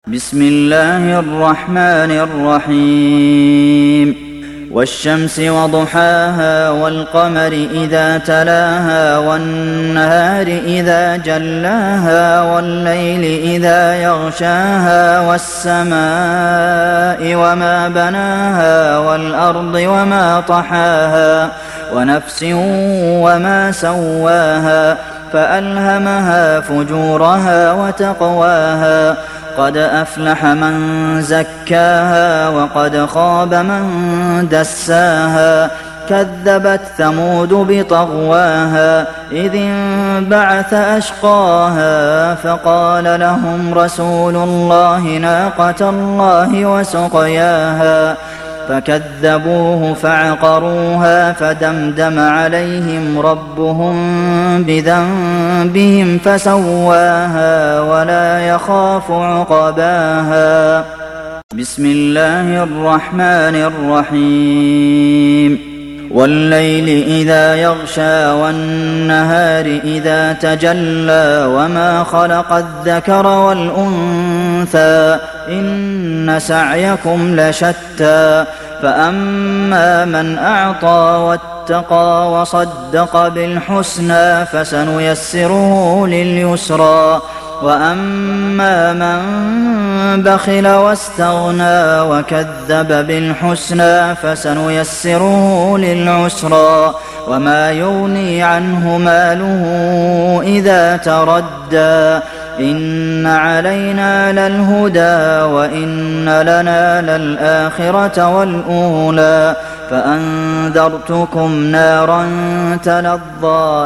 بسم الله الرحمن الرحيم والشمس وضحاها والقمر إذا تلاها والنهار إذا جلاها والليل إذا يغشاها والسماء وما بناها والأرض وما طحاها ونفس وما سواها فألهمها فجورها وتقواها قد أفلح من زكاها وقد خاب من دساها كذبت ثمود بطغواها إذ انبعث أشقاها فقال لهم رسول الله ناقة الله وسقياها فكذبوه فعقروها فدمدم عليهم ربهم بذنبهم فسواها ولا يخاف عقباها بسم الله الرحمن الرحيم والليل إذا يغشى والنهار إذا تجلى وما خلق الذكر والأنثى إن سعيكم لشتى فأما من أعطى واتقى وصدق بالحسنى فسنيسره لليسرى وأما من بخل واستغنى وكذب بالحسنى فسنيسره للعسرى وما يغني عنه ماله إذا تردى إن علينا للهدى وإن لنا للآخرة والأولى فأنذرتكم نارا تلظى